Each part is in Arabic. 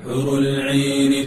حور العين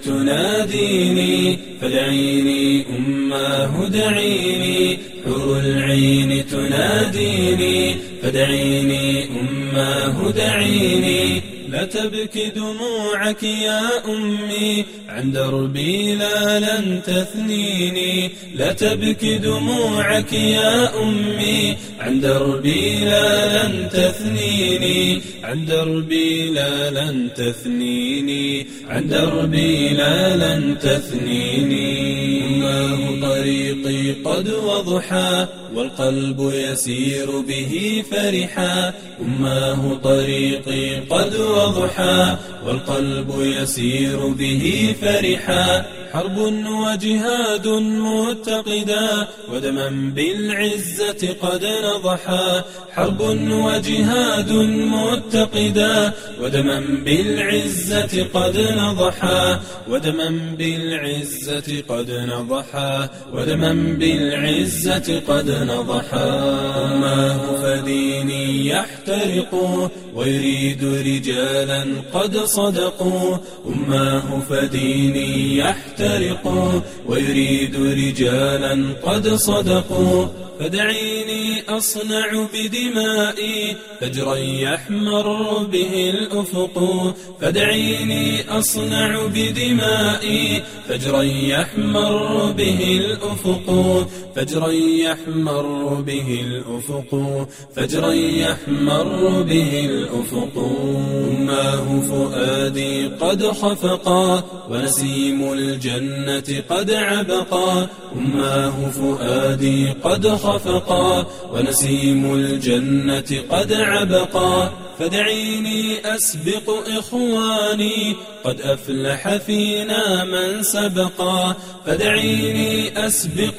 تناديني فدعيني أماه دعيني، حور العين تناديني فدعيني أماه دعيني. لا تبكي دموعك يا أمي عن دربي لا لن تثنيني، لا تبكي دموعك يا أمي عن دربي لا لن تثنيني، عن دربي لا لن تثنيني، عن دربي لا لن تثنيني. أماه طريقي قد وضحى والقلب يسير به فرحا، أماه طريقي قد وضحى والقلب يسير به فرحا. حرب وجهاد متقدا ودما بالعزة قد نضحا، حرب وجهاد متقدا ودما بالعزة قد نضحا، ودما بالعزة قد نضحا، ودما بالعزة قد نضحا. أماه فديني يحترق ويريد رجالا قد صدقوا، أماه فديني يحترق ويريد رجالا قد صدقوا. فدعيني أصنع بدمائي فجرا يحمر به الأفق، فدعيني أصنع بدمائي فجرا يحمر به الأفق، فجرا يحمر به الأفق، فجرا يحمر به الأفق. أماه فؤادي قد خفقا ونسيم الجنة قد عبقا، أماه فؤادي قد خفقا ونسيم الجنة قد عبقا. فدعيني أسبق إخواني قد أفلح فينا من سبقا، فدعيني أسبق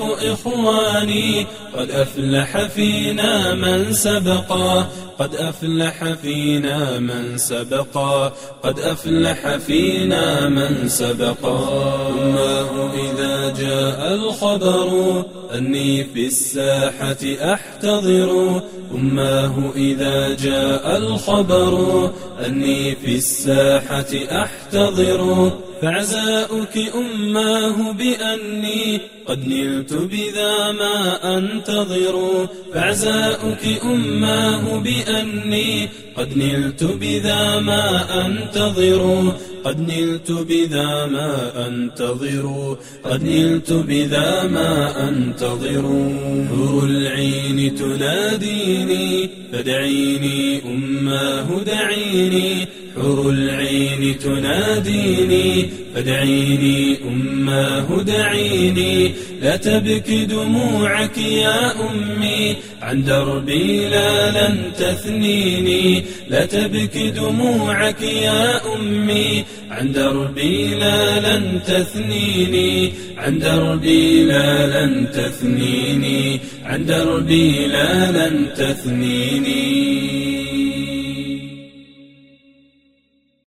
إخواني قد أفلح فينا من سبقا، قد أفلح فينا من سبقا، قد أفلح فينا من سبقا. أماه إذا جاء الخبر أني في الساحة أحتضر، أماه إذا جاء الخبر أني في الساحة أحتضر. فعزاؤك أماه بأني قد نلت بذا ما أنتظر، فعزاؤك أماه بأني قد نلت بذا ما أنتظر، قد نلت بذا ما أنتظر، قد نلت بذا ما أنتظر. حور العين تناديني فدعيني أماه دعيني، حور العين تناديني فدعيني أماه دعيني. لا تبكي دموعك يا أمي عن دربي لا لن تثنيني، لا تبكي دموعك يا أمي عن دربي لا لن تثنيني، عن دربي لا لن تثنيني، عن دربي لا لن تثنيني.